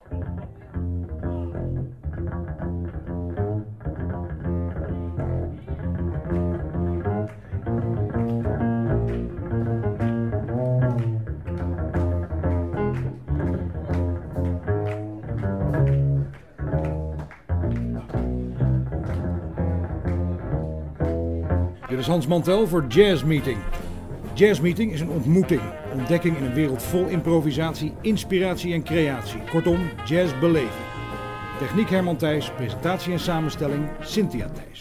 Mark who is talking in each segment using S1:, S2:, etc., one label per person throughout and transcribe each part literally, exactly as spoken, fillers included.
S1: Dit is Hans Mantel voor Jazz Meeting. Jazz Meeting is een ontmoeting, ontdekking in een wereld vol improvisatie, inspiratie en creatie. Kortom, jazz beleven. Techniek Herman Thijs, presentatie en samenstelling Cynthia Thijs.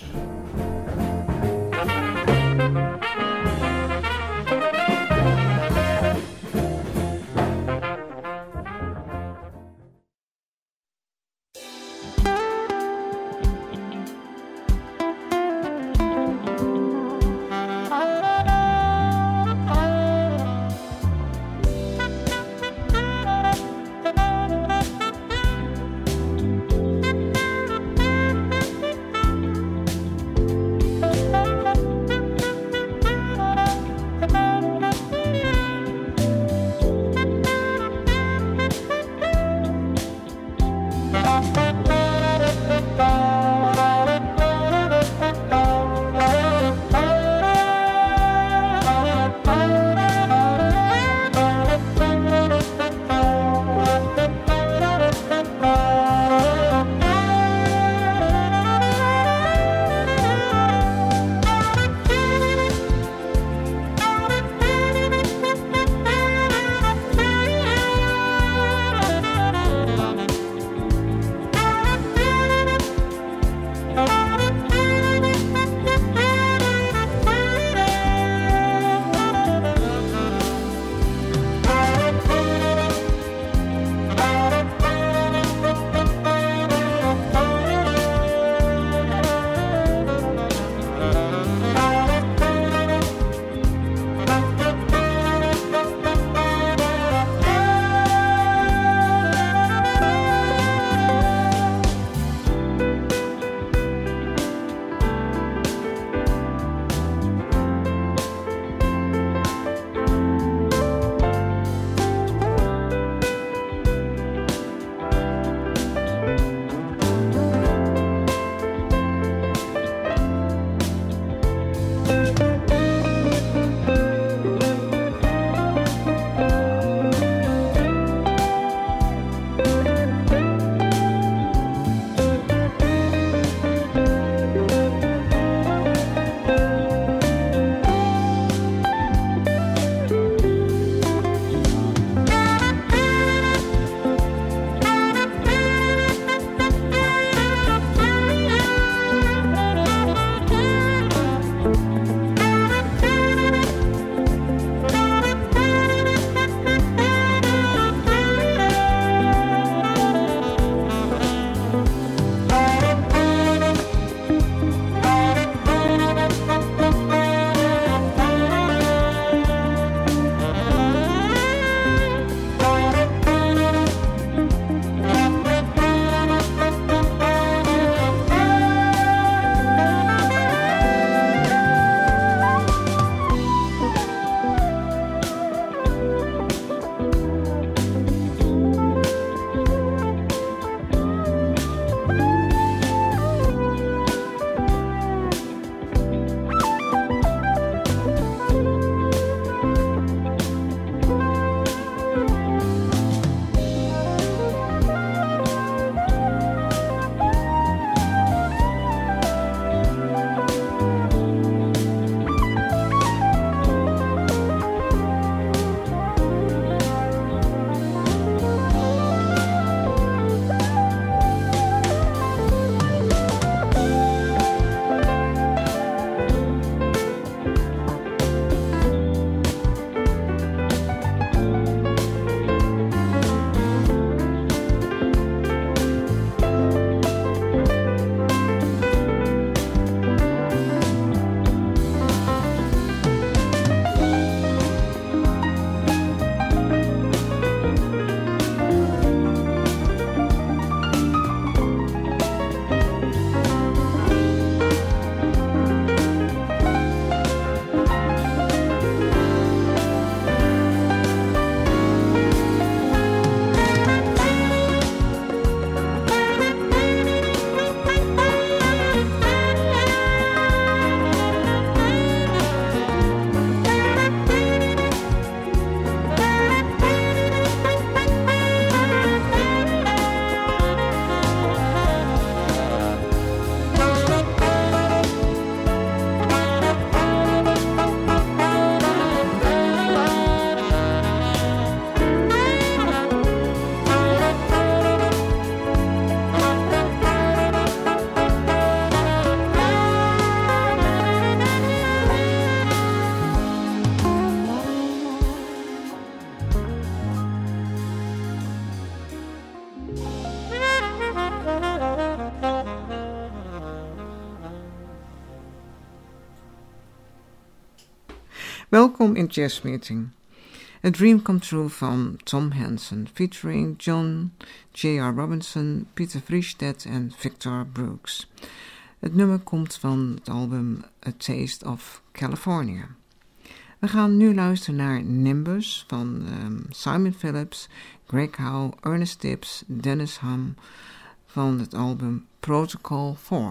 S2: Welkom in Jazz Meeting. A Dream Come True van Tom Henson, featuring John J R Robinson, Peter Fristedt en Victor Brooks. Het nummer komt van het album A Taste of California. We gaan nu luisteren naar Nimbus van um, Simon Phillips, Greg Howe, Ernest Tibbs, Dennis Hum van het album Protocol four.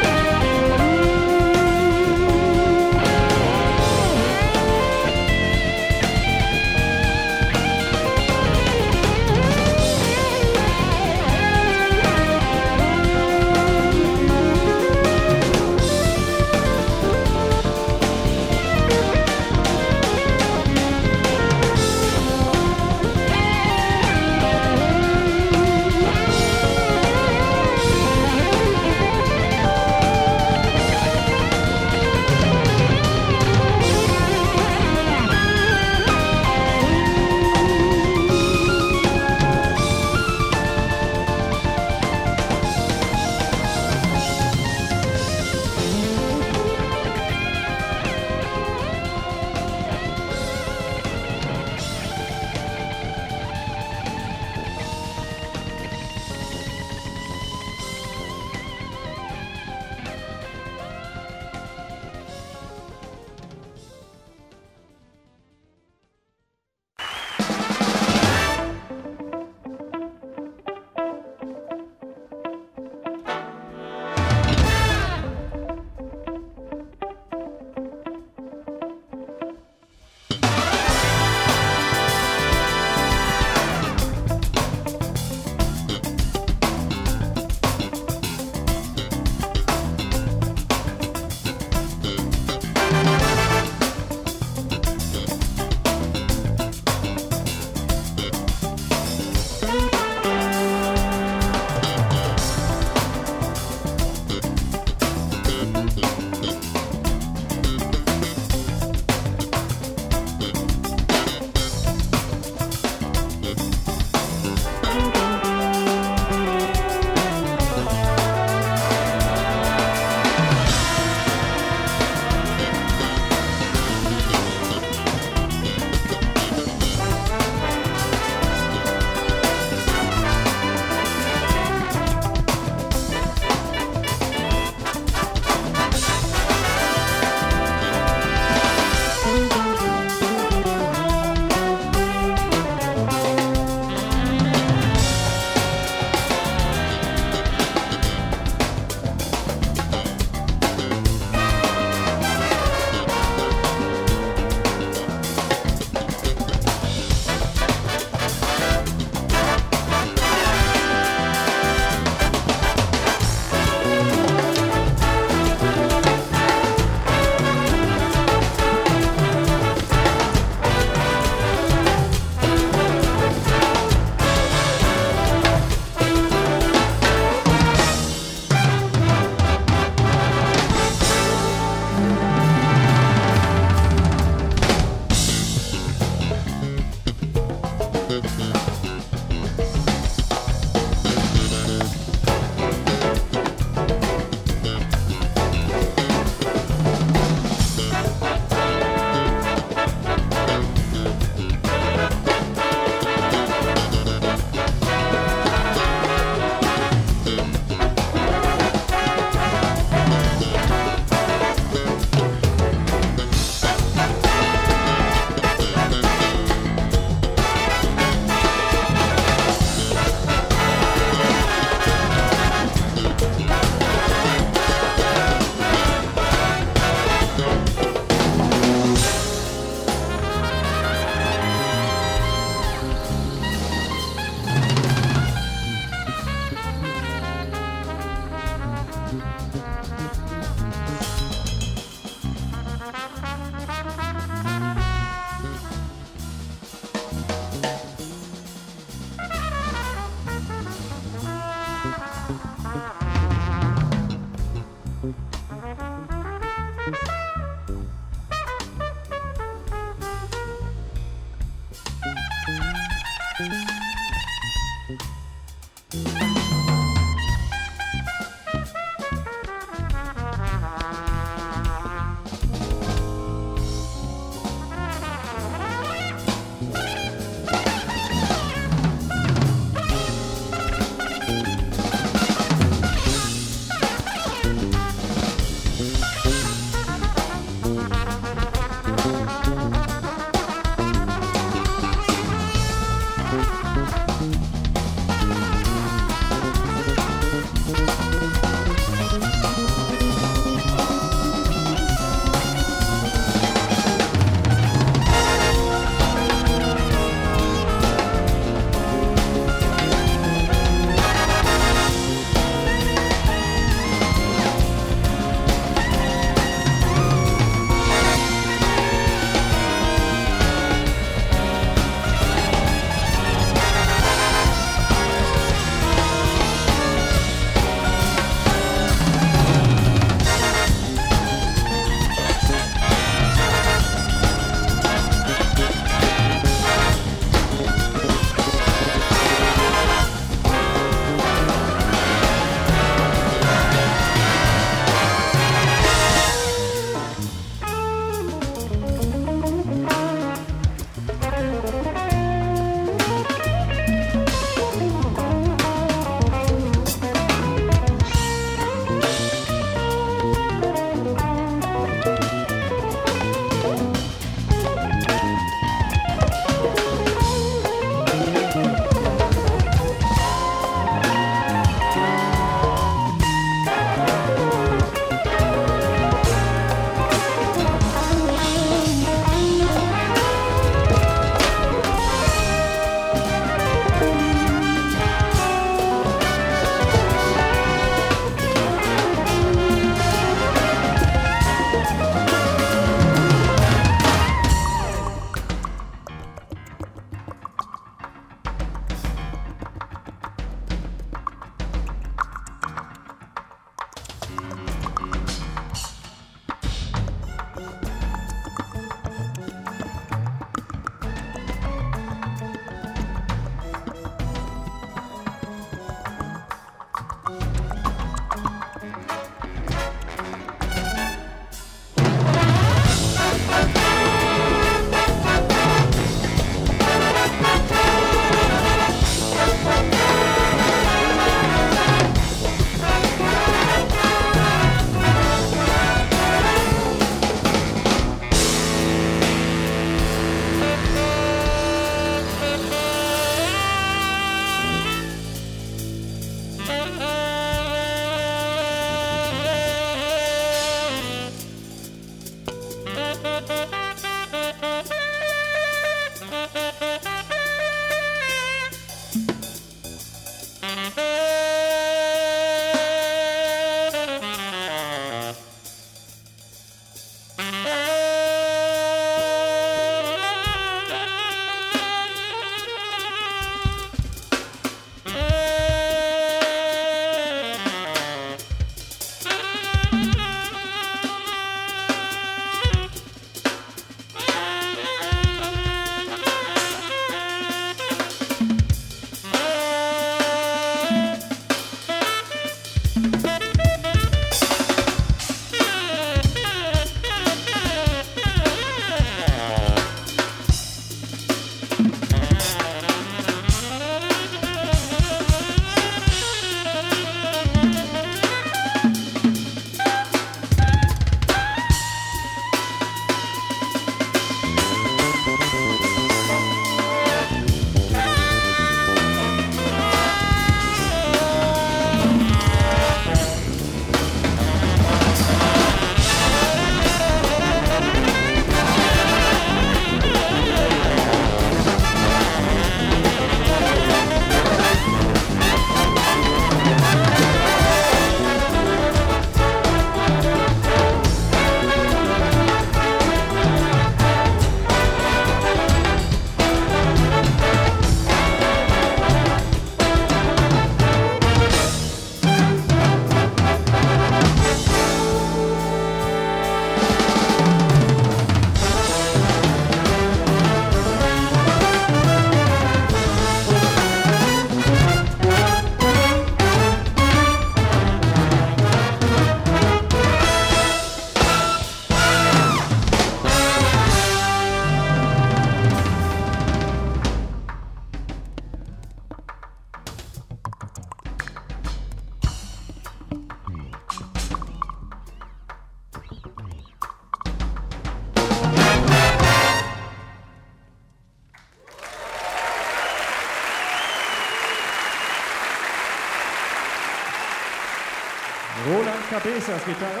S3: Roland Cabezas, Gitarre.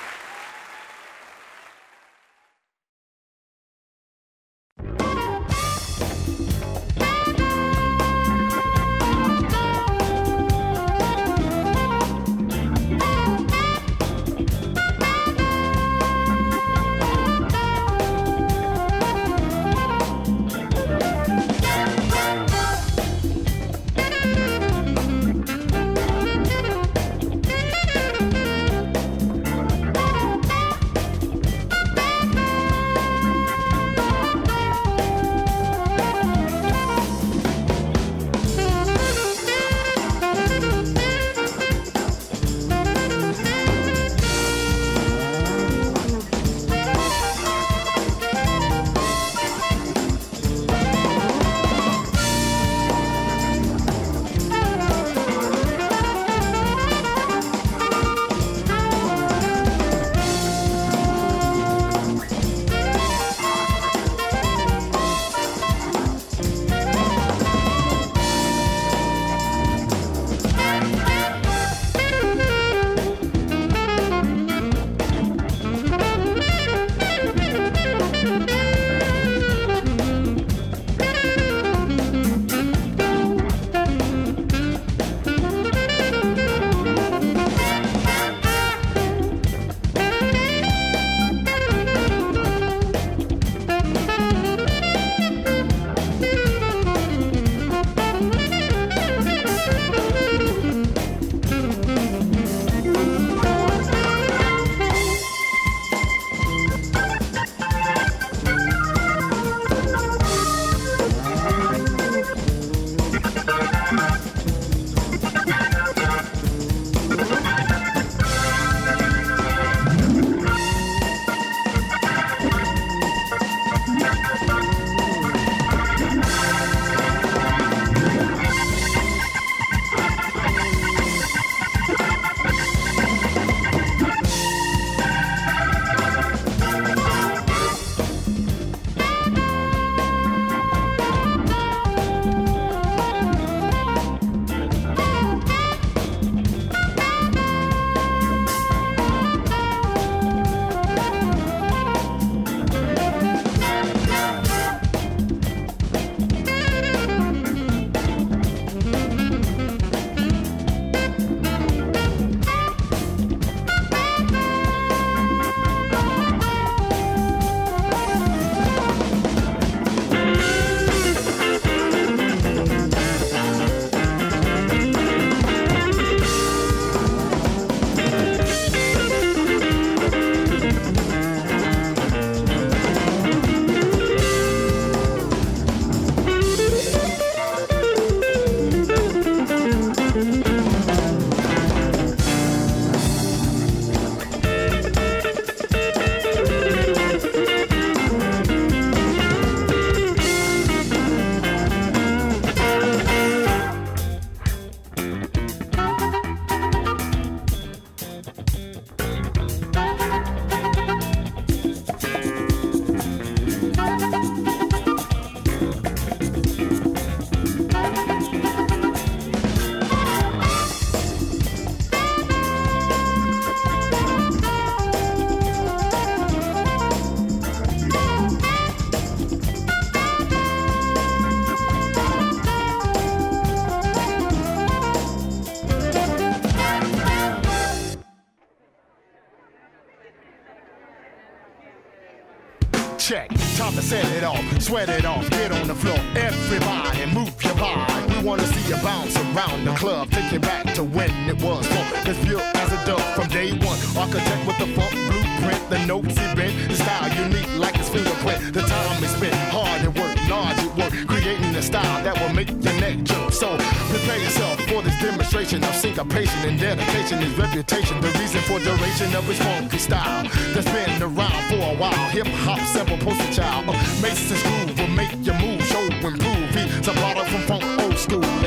S4: check. Time to set it off, sweat it off, get on the floor. Everybody move your body. We wanna see you bounce around the club. Take you back to when it was fun. As pure as a dove from day one. Architect with the funk blueprint, the notes he bent. The style unique like his fingerprint. The time is spent, hard at work, large at work. Creating a style that will make your neck jump. So prepare yourself for this demonstration of syncopation and dedication. His reputation, the reason for duration of his funky style. That's been around for a while. Hip hop, simple poster child. Uh, Mason's groove will make your move, show, improve. He's a product from funk old school.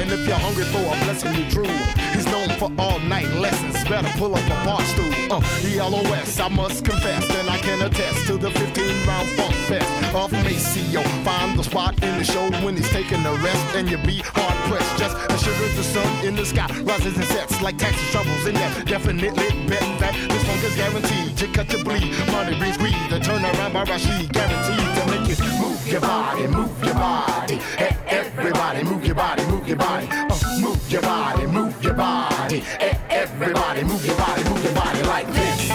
S4: And if you're hungry for a blessing, you true. He's known for all night lessons. Better pull up a bar stool. Uh, E L O S, I must confess, and I can attest to the fifteen round funk fest of Maceo. Find the spot in the show when he's taking a rest, and you be hard pressed. Just as sure as the sun in the sky rises and sets like taxi troubles in that. Definitely bet that this funk is guaranteed to cut your bleed. Money brings greed, the turnaround by Rashid, guaranteed to make you move your body, move your body. Hey, everybody, move your body, move your body. Uh, move your body, move your body. Hey, everybody, move your body, move your body like this.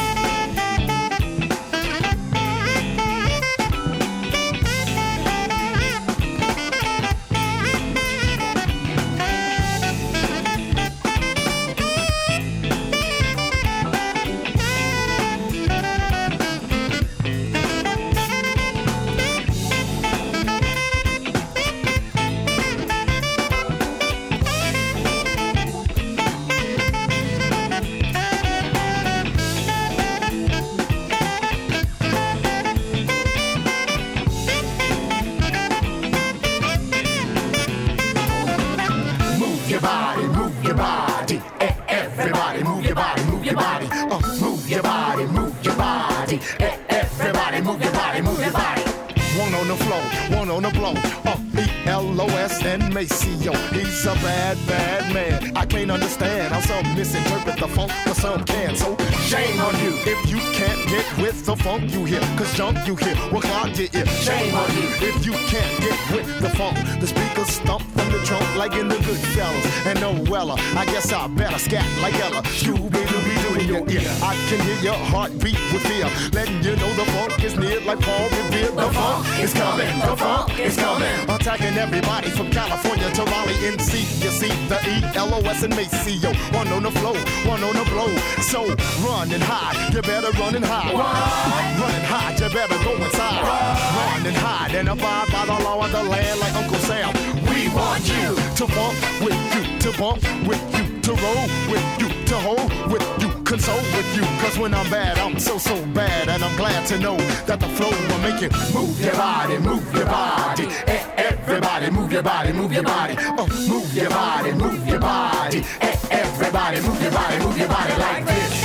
S4: Maceo, he's a bad, bad man. I can't understand how some misinterpret the funk, but some can. So shame on you if you can't get with the funk you hear. Cause junk you hear will clog your ear. Shame on you if you can't get with the funk. The speakers stump from the trunk like in the Goodfellas. And no Weller, I guess I better scat like Ella. Scooby-Dooby-Doo in your ear. I can hear your heartbeat with fear, letting you know the funk is near like Paul Revere. The funk is coming, the funk is coming. Attacking everybody from California to Raleigh, N C. You see the E L O S and Maceo. One on the flow, one on the blow. So run and hide, you better run and hide. Run, run and hide, you better go inside. Run, run and hide and abide by the law of the land like Uncle Sam. We want you to bump with you, to bump with you, to roll with you, to hold with you, console with you. Cause when I'm bad, I'm so, so bad. And I'm glad to know that the flow will make you move your body, move your body. Everybody move your body, move your body. Oh, move your body, move your body. Everybody move your body, move your body like this.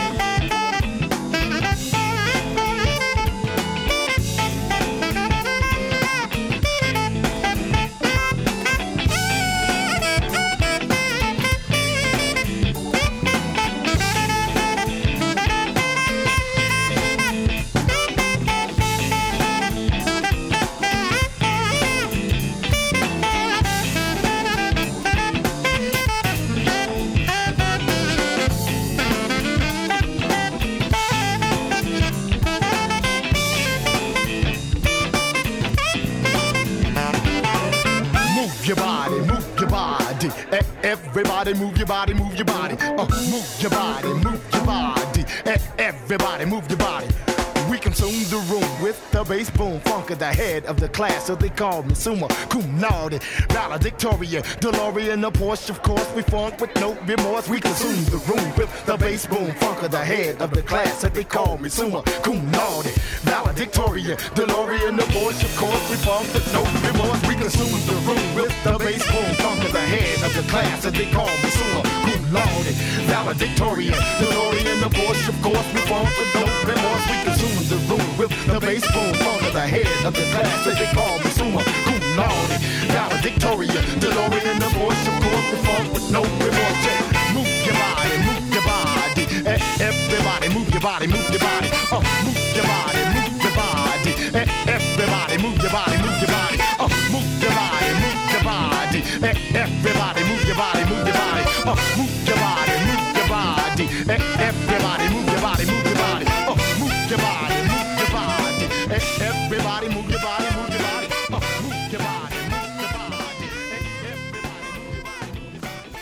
S4: Everybody move your body, move your body. Uh, move your body, move your body. Everybody move your body. We consume the room with the bass boom. Funk at the head of the class, so they call me Summa Cum Laude. Valedictorian, DeLorean, the Porsche, of course. We funk with no remorse. We consume the room with the bass boom. Funk at the head of the class, so they call me Summa Cum Laude. Valedictorian, DeLorean, the Porsche, of course. We funk with no remorse. We consume the room with the bass boom. Funk at the head of the class, so they call me Summa Cum Laude. Valedictorian, DeLorean, the Porsche, of course. We funk with no remorse. We consume the room with the bass boom. Funk at the head of the class, so they call me Summa Cum Laude. Valedictorian, DeLorean, the Porsche, of course. We funk with no remorse. Move your body, move your body. Everybody move your body, move your body. Uh, move your body, move your body. Everybody move your body, move your body. Uh, move your body, move your body. Everybody move your body, move your body. Uh, move your body, move your body. Everybody move your body, move your body. Uh, move your body, move your body. Everybody move your body, move your body. Uh, move your body, move your body. Everybody move your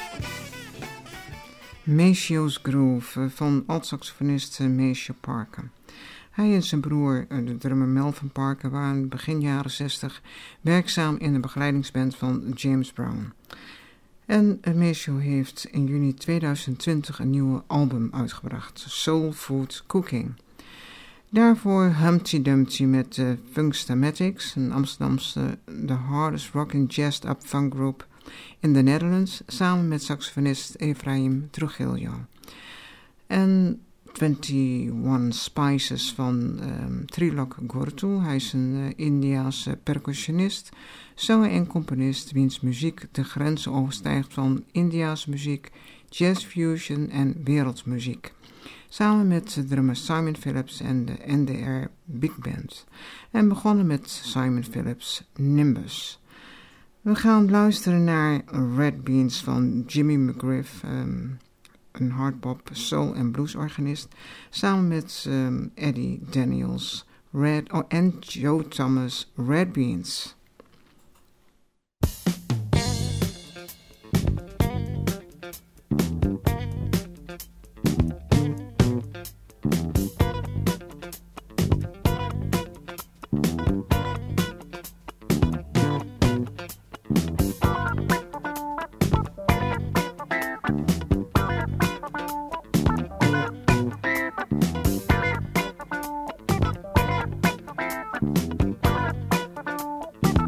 S4: body.
S2: Maceo's Groove van altsaxofonist Maceo Parker. Hij en zijn broer, de drummer Melvin Parker, waren begin jaren zestig werkzaam in de begeleidingsband van James Brown. En Maceo heeft in juni tweeduizend twintig een nieuwe album uitgebracht, Soul Food Cooking. Daarvoor Humpty Dumpty met de Funkstamatics, een Amsterdamse The Hardest Rockin' Jazzed Up Funk Group in de Netherlands samen met saxofonist Efraim Trujillo. En eenentwintig Spices van um, Trilok Gurtu. Hij is een uh, Indiase percussionist, zanger en componist wiens muziek de grenzen overstijgt van Indiase muziek, jazz fusion en wereldmuziek. Samen met drummer Simon Phillips en de N D R Big Band. En begonnen met Simon Phillips' Nimbus. We gaan luisteren naar Red Beans van Jimmy McGriff, um, een hardbop, soul en bluesorganist, samen met um, Eddie Daniels Red, oh, en Joe Thomas, Red Beans.
S4: We'll be right back.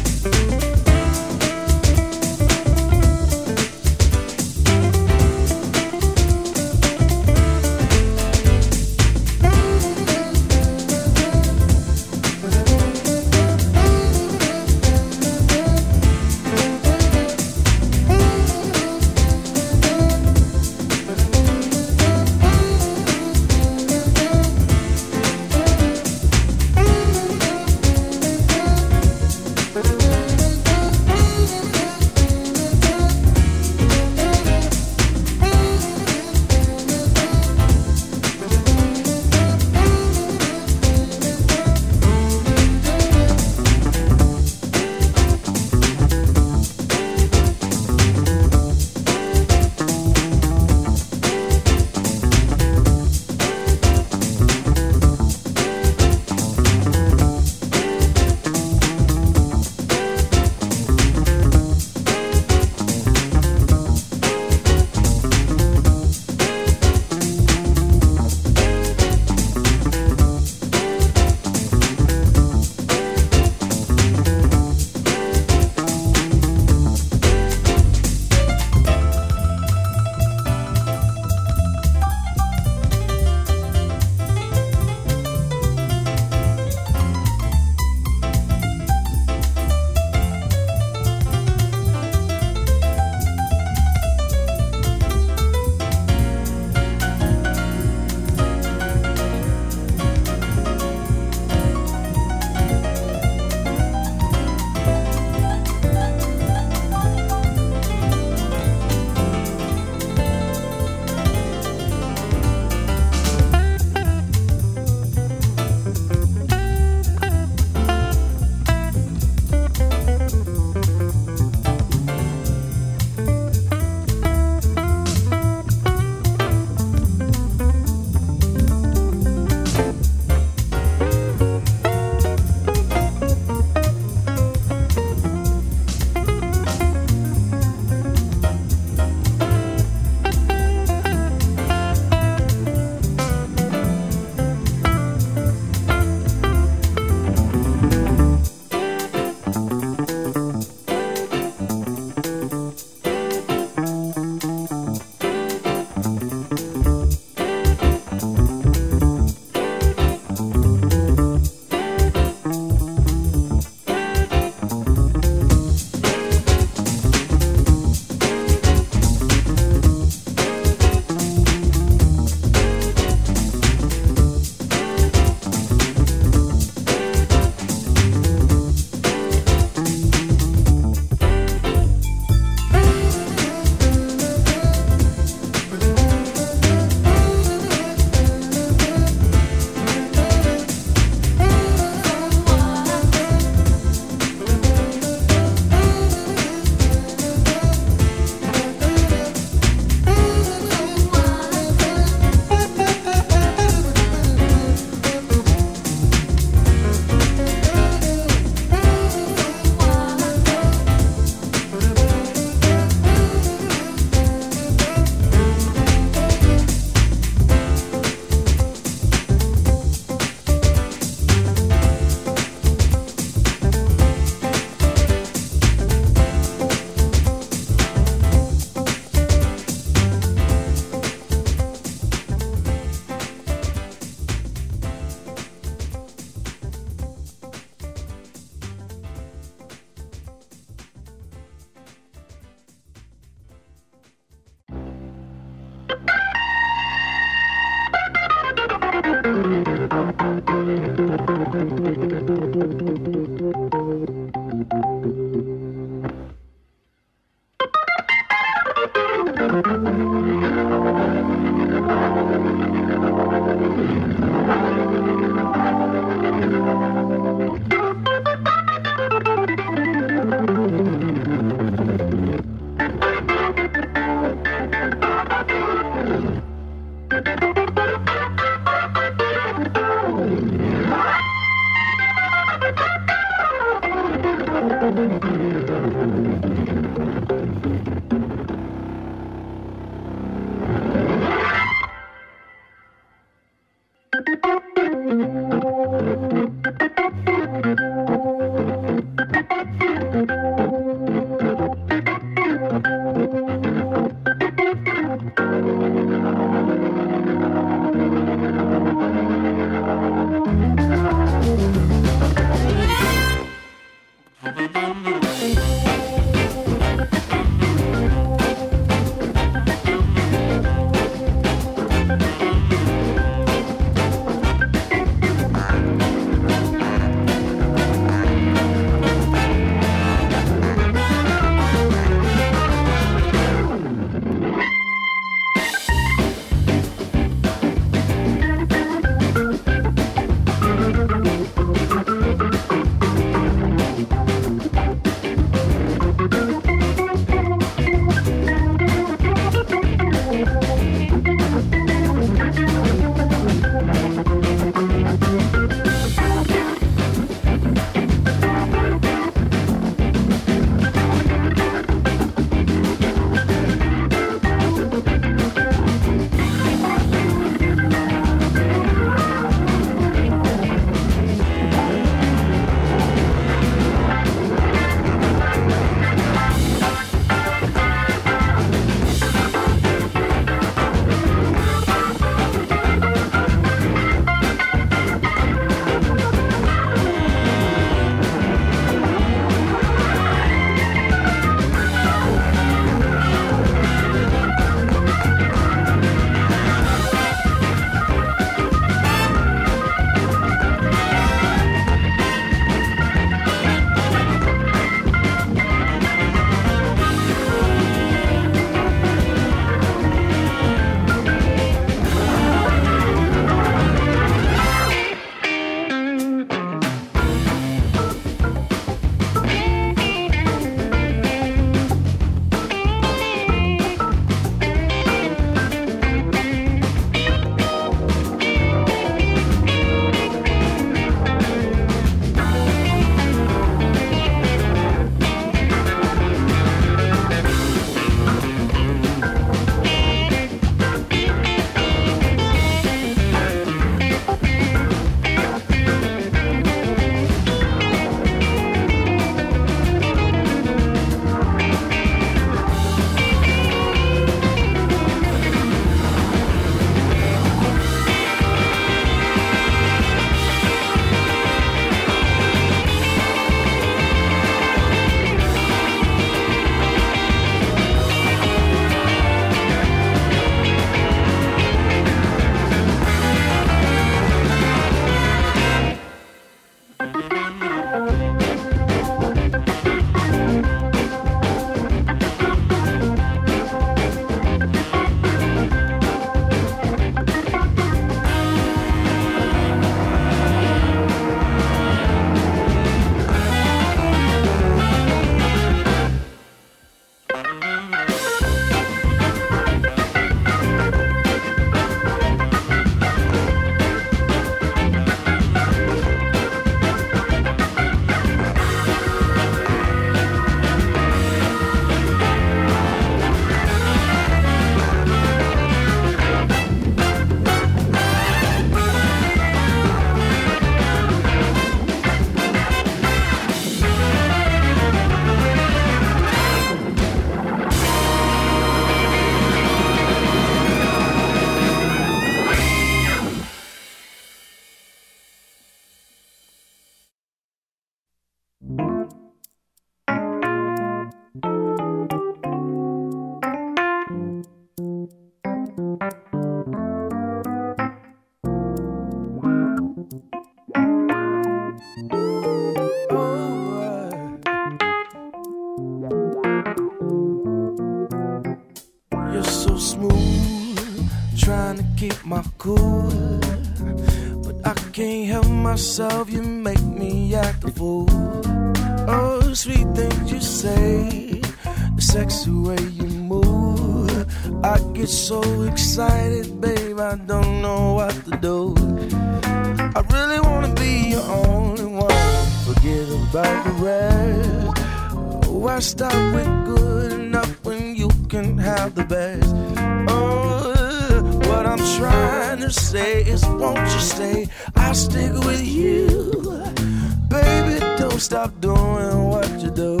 S5: cool, but I can't help myself, you make me act a fool. Oh, sweet things you say, the sexy way you move, I get so excited, babe, I don't know what to do. I really wanna be your only one, forget about the rest. Why stop with good enough when you can have the best? Oh, what I'm trying to say is won't you stay, I'll stick with you. Baby, don't stop doing what you do.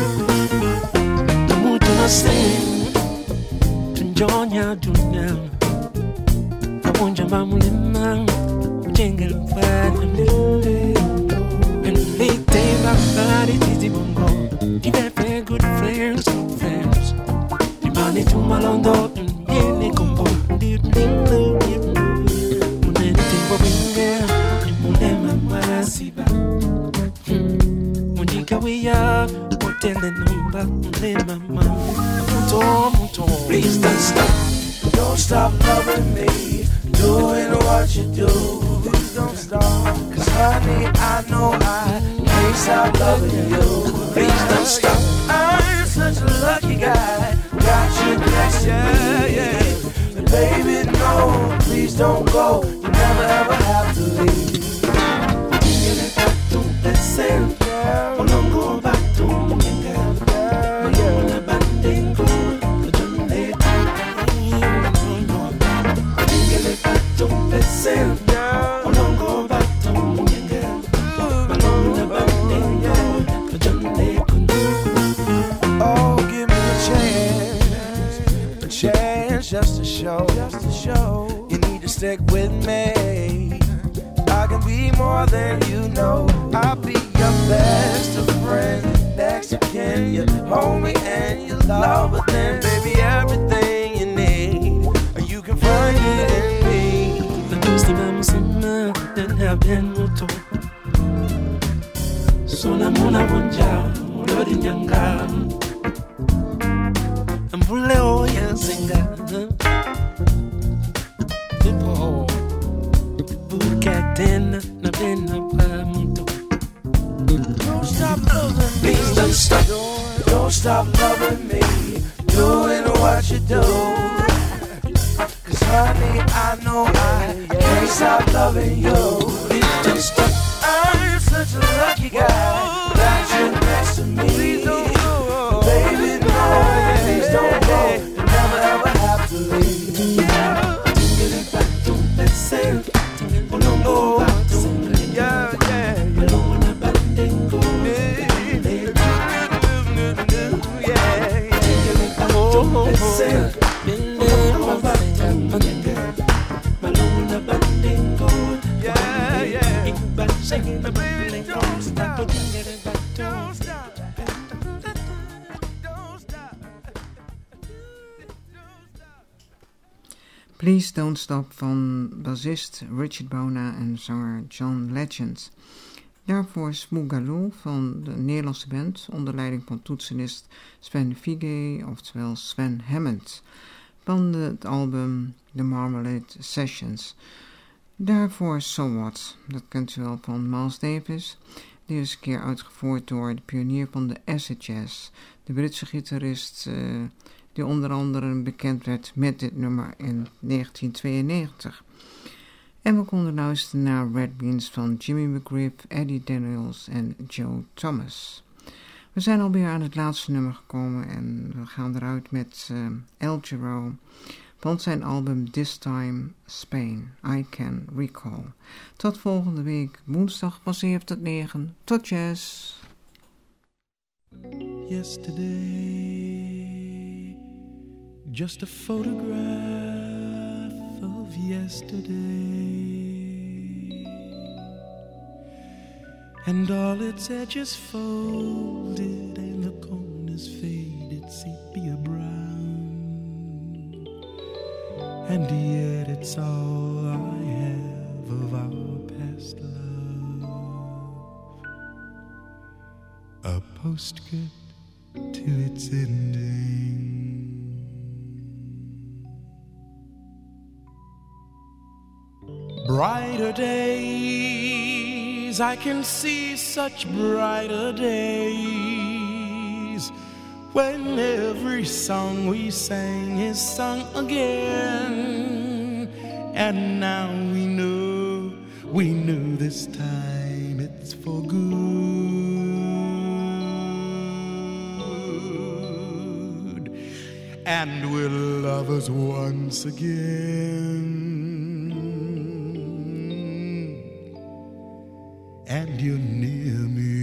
S6: Mucho no sé, tunjonya dunya. Aponja mamulima, jingle fire. And late day my body dizzy bongo. Give me very good friends, good friends. The money to my londo, yeah, they come home. Did me know, did me know. When anything will bring there, it will never massive. When you go up, we'll tell the number, let my mom.
S5: Please don't stop, don't stop loving me, doing what you do. Please don't stop, cause honey, I know I can't stop loving you. Please don't stop, I'm such a lucky guy, got you next to me. Yeah. But baby, no, please don't go, you never ever have to leave.
S6: Listen, oh, don't go back to me, girl. Malona bandingo, don't let me. Don't listen, oh, don't go back to me, girl. Malona bandingo, don't let me.
S5: Oh, give me a chance, a chance just to show, just to show. You need to stick with me. I can be more than you know. I'll be your best of friend. Next to kin, you hold me and you love. But then, baby, everything you need, you can find it in me.
S6: La gusti vamos in my, then have been moto. Sola mona wanja, lodi nyanga. Mbule o ya zinga. Tipo. Catena, na pena pa mundo.
S5: Don't stop loving me. Please don't stop. Don't stop loving me. Doing what you do. Cause honey, I know I can't stop loving you. Please don't stop. I'm such a lucky guy that you're next to me. Please don't go. Baby, no, please don't go. You never ever have to leave.
S6: Listen.
S5: Oh, yeah, yeah, yeah.
S6: Malona bandingo,
S5: yeah, yeah. Oh, oh, oh.
S6: Malona bandingo,
S5: yeah, yeah.
S6: Singing the
S5: Baby, don't stop. Don't stop. Don't stop.
S2: Please Don't Stop van bassist Richard Bona en zanger John Legend. Daarvoor Smoogaloo van de Nederlandse band onder leiding van toetsenist Sven Vigé, oftewel Sven Hammond, van het album The Marmalade Sessions. Daarvoor So What, dat kent u wel van Miles Davis. Die is een keer uitgevoerd door de pionier van de acid jazz, de Britse gitarist uh, die onder andere bekend werd met dit nummer in negentien tweeënnegentig. En we konden luisteren naar Red Beans van Jimmy McGriff, Eddie Daniels en Joe Thomas. We zijn alweer aan het laatste nummer gekomen en we gaan eruit met uh, El Giro van zijn album This Time Spain, I Can Recall. Tot volgende week, woensdag van zeven tot negen. Tot jazz!
S7: Yesterday, just a photograph of yesterday, and all its edges folded and the corners faded sepia brown, and yet it's all I have of our past love, a postscript to its ending.
S5: Brighter days, I can see such brighter days, when every song we sang is sung again. And now we know, we know this time it's for good. And we're lovers once again. And you're near me.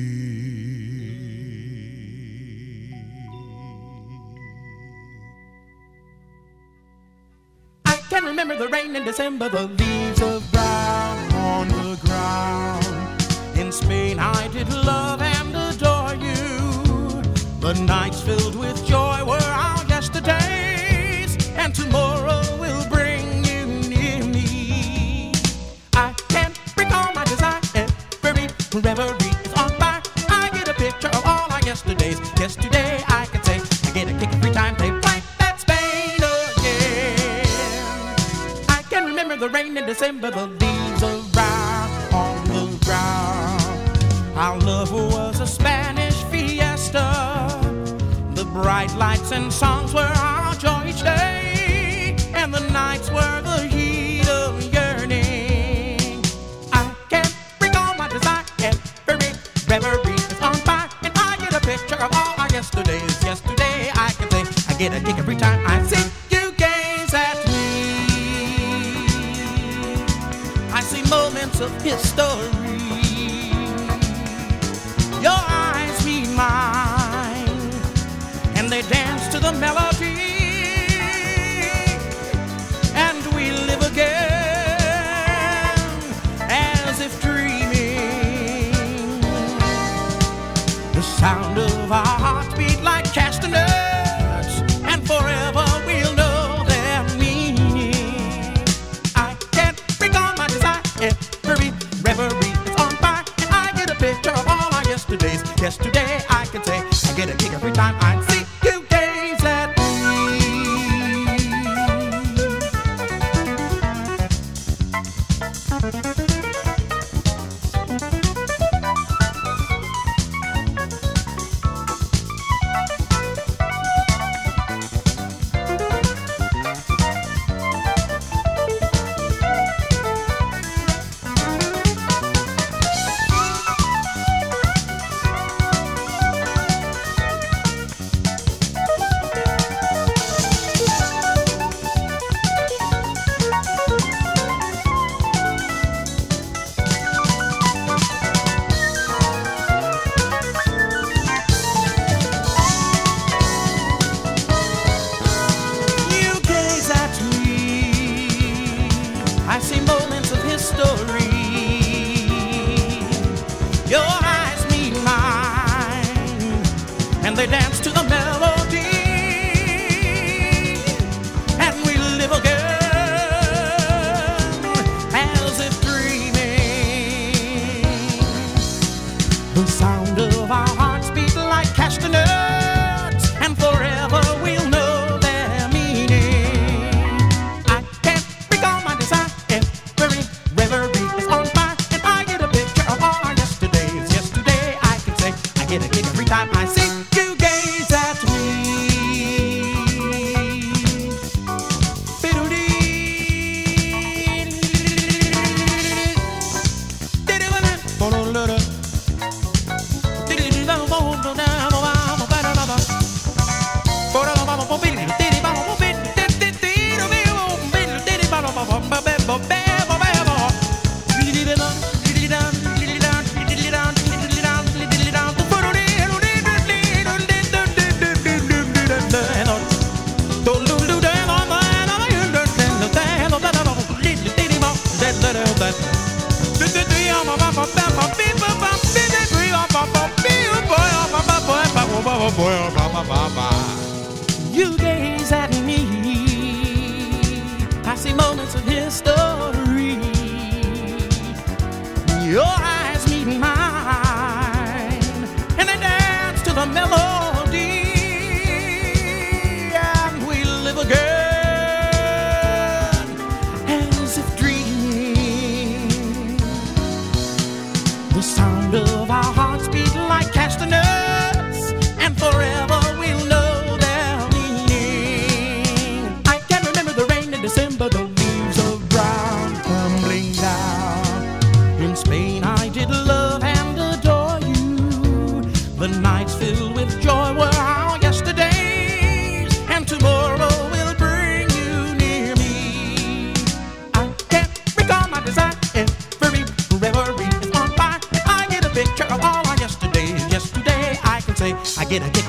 S6: I can remember the rain in December, the leaves of brown on the ground. In Spain I did love and adore you. The nights filled with joy were our yesterdays, and tomorrow will bring you near me. I can't recall my desire. Reverie is on fire. I get a picture of all our yesterdays. Yesterday I can say I get a kick every time they play that Spain again. I can remember the rain in December, the leaves of brown on the ground. Our love was a Spanish fiesta. The bright lights and songs were our joy each day, and the nights were the heat of yearning. I can't recall my desire. Reverie is on fire, and I get a picture of all our yesterdays. Yesterday I can say I get a kick every time I see you gaze at me. I see moments of history. Your eyes meet mine, and they dance to the melody, and we live again as if dreaming. The sound of our hearts beat like castanets, and forever we'll know their meaning. I can't recall my desire. Every reverie is on fire, and I get a picture of all our yesterdays. Yesterday I can say I get a kick every time I see you gaze at me. They dance to the melody, and we live again as if dreaming. The sound of our hearts beat like castanets, and forever we'll know their meaning. I can't recall my desire. Every reverie is on fire, and I get a picture of all our yesterdays. Yesterday I can say I get a kick every time I see you gaze at me. You gaze at me, I see moments of history. Your eyes meet mine, and they dance to the melody, and we live again as if dreaming. get a